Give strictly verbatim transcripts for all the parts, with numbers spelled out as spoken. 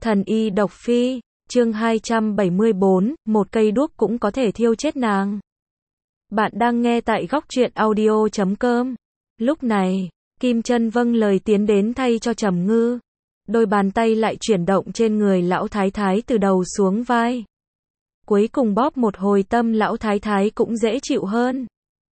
Thần y độc phi, chương hai trăm bảy mươi bốn, một cây đuốc cũng có thể thiêu chết nàng. Bạn đang nghe tại góc truyện audio chấm com. Lúc này, Kim Chân vâng lời tiến đến thay cho Trầm Ngư. Đôi bàn tay lại chuyển động trên người lão thái thái từ đầu xuống vai. Cuối cùng bóp một hồi tâm lão thái thái cũng dễ chịu hơn.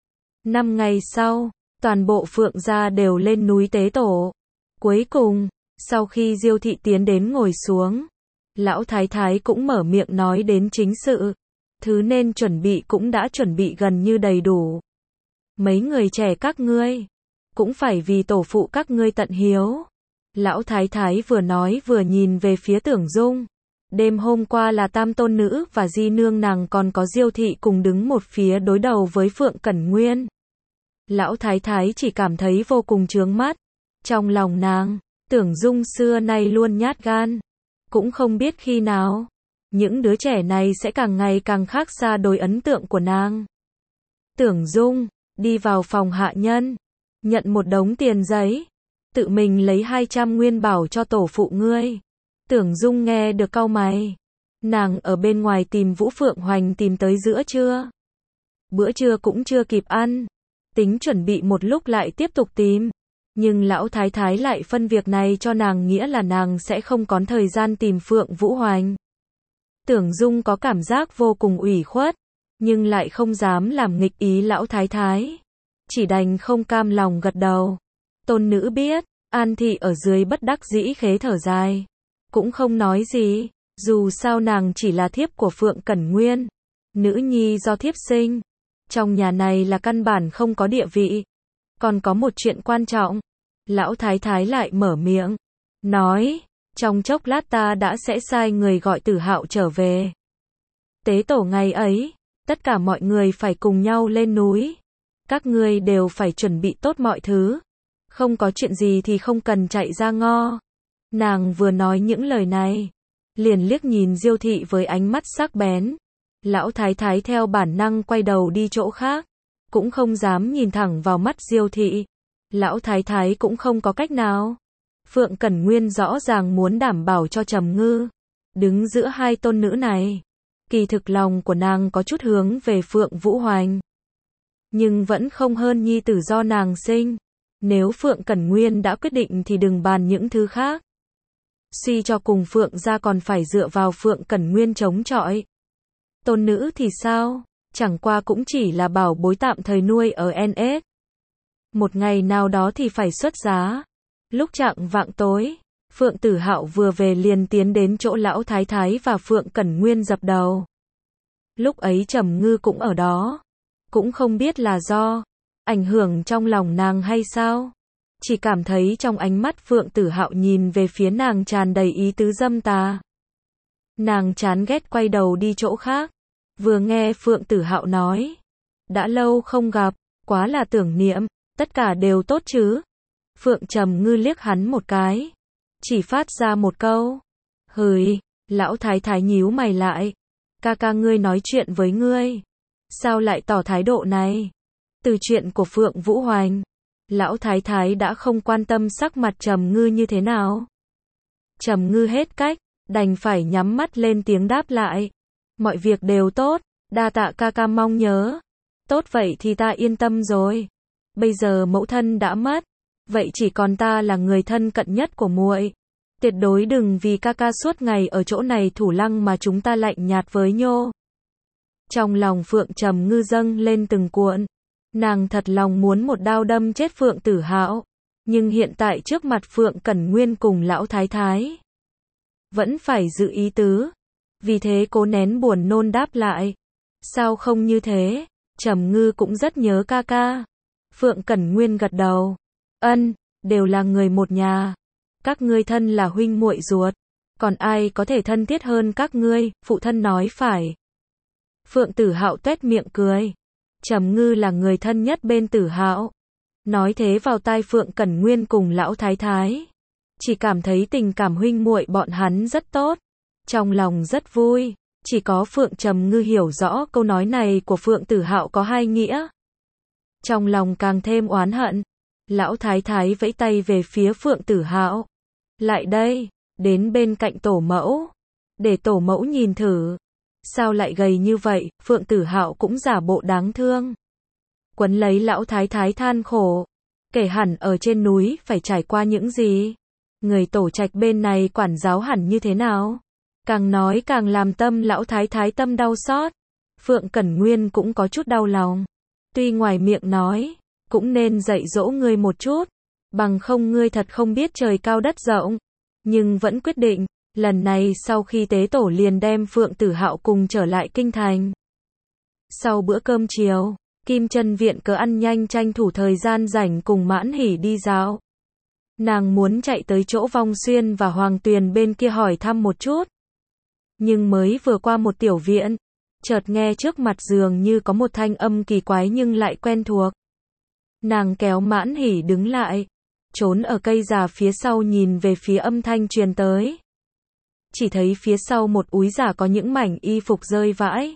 Năm ngày sau, toàn bộ Phượng gia đều lên núi tế tổ. Cuối cùng, sau khi Diêu thị tiến đến ngồi xuống, lão thái thái cũng mở miệng nói đến chính sự. Thứ nên chuẩn bị cũng đã chuẩn bị gần như đầy đủ. Mấy người trẻ các ngươi, cũng phải vì tổ phụ các ngươi tận hiếu. Lão thái thái vừa nói vừa nhìn về phía Tưởng Dung. Đêm hôm qua là tam tôn nữ và di nương nàng còn có Diêu thị cùng đứng một phía đối đầu với Phượng Cẩn Nguyên. Lão thái thái chỉ cảm thấy vô cùng chướng mắt. Trong lòng nàng, Tưởng Dung xưa nay luôn nhát gan. Cũng không biết khi nào, những đứa trẻ này sẽ càng ngày càng khác xa đối ấn tượng của nàng. Tưởng Dung, đi vào phòng hạ nhân, nhận một đống tiền giấy, tự mình lấy hai trăm nguyên bảo cho tổ phụ ngươi. Tưởng Dung nghe được cau mày. Nàng ở bên ngoài tìm Vũ Phượng Hoành tìm tới giữa trưa. Bữa trưa cũng chưa kịp ăn. Tính chuẩn bị một lúc lại tiếp tục tìm. Nhưng lão thái thái lại phân việc này cho nàng, nghĩa là nàng sẽ không có thời gian tìm Phượng Vũ Hoành. Tưởng Dung có cảm giác vô cùng ủy khuất, nhưng lại không dám làm nghịch ý lão thái thái. Chỉ đành không cam lòng gật đầu. Tôn nữ biết, An thị ở dưới bất đắc dĩ khế thở dài. Cũng không nói gì, dù sao nàng chỉ là thiếp của Phượng Cẩn Nguyên. Nữ nhi do thiếp sinh. Trong nhà này là căn bản không có địa vị. Còn có một chuyện quan trọng. Lão thái thái lại mở miệng. Nói, trong chốc lát ta đã sẽ sai người gọi Tử Hạo trở về. Tế tổ ngày ấy, tất cả mọi người phải cùng nhau lên núi. Các ngươi đều phải chuẩn bị tốt mọi thứ. Không có chuyện gì thì không cần chạy ra ngo. Nàng vừa nói những lời này, liền liếc nhìn Diêu thị với ánh mắt sắc bén. Lão thái thái theo bản năng quay đầu đi chỗ khác, cũng không dám nhìn thẳng vào mắt Diêu thị. Lão thái thái cũng không có cách nào. Phượng Cẩn Nguyên rõ ràng muốn đảm bảo cho Trầm Ngư, đứng giữa hai tôn nữ này. Kỳ thực lòng của nàng có chút hướng về Phượng Vũ Hoành, nhưng vẫn không hơn nhi tử do nàng sinh. Nếu Phượng Cẩn Nguyên đã quyết định thì đừng bàn những thứ khác. Suy cho cùng Phượng gia còn phải dựa vào Phượng Cẩn Nguyên chống chọi. Tôn nữ thì sao? Chẳng qua cũng chỉ là bảo bối tạm thời nuôi ở en ét. Một ngày nào đó thì phải xuất giá. Lúc chạng vạng tối, Phượng Tử Hạo vừa về liền tiến đến chỗ lão thái thái và Phượng Cẩn Nguyên dập đầu. Lúc ấy Trầm Ngư cũng ở đó. Cũng không biết là do ảnh hưởng trong lòng nàng hay sao. Chỉ cảm thấy trong ánh mắt Phượng Tử Hạo nhìn về phía nàng tràn đầy ý tứ dâm tà. Nàng chán ghét quay đầu đi chỗ khác. Vừa nghe Phượng Tử Hạo nói, đã lâu không gặp, quá là tưởng niệm, tất cả đều tốt chứ. Phượng Trầm Ngư liếc hắn một cái, chỉ phát ra một câu, hời. Lão thái thái nhíu mày lại. Ca ca ngươi nói chuyện với ngươi, sao lại tỏ thái độ này? Từ chuyện của Phượng Vũ Hoành, lão thái thái đã không quan tâm sắc mặt Trầm Ngư như thế nào. Trầm Ngư hết cách, đành phải nhắm mắt lên tiếng đáp lại. Mọi việc đều tốt, đa tạ ca ca mong nhớ. Tốt vậy thì ta yên tâm rồi. Bây giờ mẫu thân đã mất, vậy chỉ còn ta là người thân cận nhất của muội. Tuyệt đối đừng vì ca ca suốt ngày ở chỗ này thủ lăng mà chúng ta lạnh nhạt với nhô. Trong lòng Phượng Trầm Ngư dâng lên từng cuộn. Nàng thật lòng muốn một đao đâm chết Phượng Tử Hạo, nhưng hiện tại trước mặt Phượng Cẩn Nguyên cùng lão thái thái, vẫn phải giữ ý tứ. Vì thế cố nén buồn nôn đáp lại. Sao không như thế? Trầm Ngư cũng rất nhớ ca ca. Phượng Cẩn Nguyên gật đầu. Ân, đều là người một nhà. Các ngươi thân là huynh muội ruột. Còn ai có thể thân thiết hơn các ngươi, phụ thân nói phải. Phượng Tử Hạo tuét miệng cười. Trầm Ngư là người thân nhất bên Tử Hạo. Nói thế vào tai Phượng Cẩn Nguyên cùng lão thái thái. Chỉ cảm thấy tình cảm huynh muội bọn hắn rất tốt. Trong lòng rất vui. Chỉ có Phượng Trầm Ngư hiểu rõ câu nói này của Phượng Tử Hạo có hai nghĩa. Trong lòng càng thêm oán hận. Lão thái thái vẫy tay về phía Phượng Tử Hạo. Lại đây, đến bên cạnh tổ mẫu, để tổ mẫu nhìn thử. Sao lại gầy như vậy? Phượng Tử Hạo cũng giả bộ đáng thương. Quấn lấy lão thái thái than khổ. Kể hẳn ở trên núi phải trải qua những gì? Người tổ trạch bên này quản giáo hẳn như thế nào? Càng nói càng làm tâm lão thái thái tâm đau xót. Phượng Cẩn Nguyên cũng có chút đau lòng. Tuy ngoài miệng nói, cũng nên dạy dỗ ngươi một chút. Bằng không ngươi thật không biết trời cao đất rộng. Nhưng vẫn quyết định, lần này sau khi tế tổ liền đem Phượng Tử Hạo cùng trở lại kinh thành. Sau bữa cơm chiều, Kim Chân viện cớ ăn nhanh tranh thủ thời gian rảnh cùng Mãn Hỉ đi dạo. Nàng muốn chạy tới chỗ Vong Xuyên và Hoàng Tuyền bên kia hỏi thăm một chút. Nhưng mới vừa qua một tiểu viện, chợt nghe trước mặt dường như có một thanh âm kỳ quái nhưng lại quen thuộc. Nàng kéo Mãn Hỉ đứng lại, trốn ở cây già phía sau nhìn về phía âm thanh truyền tới. Chỉ thấy phía sau một úi giả có những mảnh y phục rơi vãi.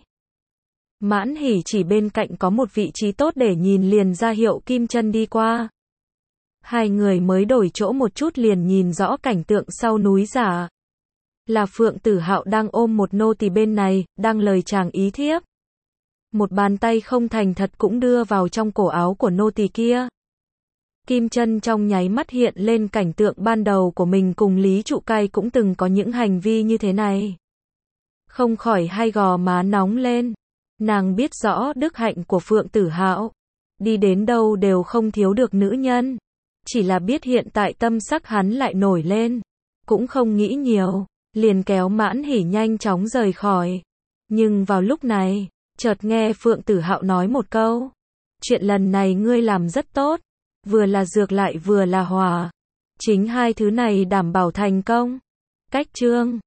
Mãn Hỉ chỉ bên cạnh có một vị trí tốt để nhìn liền ra hiệu Kim Chân đi qua. Hai người mới đổi chỗ một chút liền nhìn rõ cảnh tượng sau núi giả. Là Phượng Tử Hạo đang ôm một nô tỳ bên này, đang lời chàng ý thiếp. Một bàn tay không thành thật cũng đưa vào trong cổ áo của nô tỳ kia. Kim Chân trong nháy mắt hiện lên cảnh tượng ban đầu của mình cùng Lý Trụ Cai cũng từng có những hành vi như thế này. Không khỏi hai gò má nóng lên. Nàng biết rõ đức hạnh của Phượng Tử Hạo, đi đến đâu đều không thiếu được nữ nhân. Chỉ là biết hiện tại tâm sắc hắn lại nổi lên, cũng không nghĩ nhiều, liền kéo Mãn Hỉ nhanh chóng rời khỏi. Nhưng vào lúc này, chợt nghe Phượng Tử Hạo nói một câu, chuyện lần này ngươi làm rất tốt, vừa là dược lại vừa là hỏa. Chính hai thứ này đảm bảo thành công. Cách chương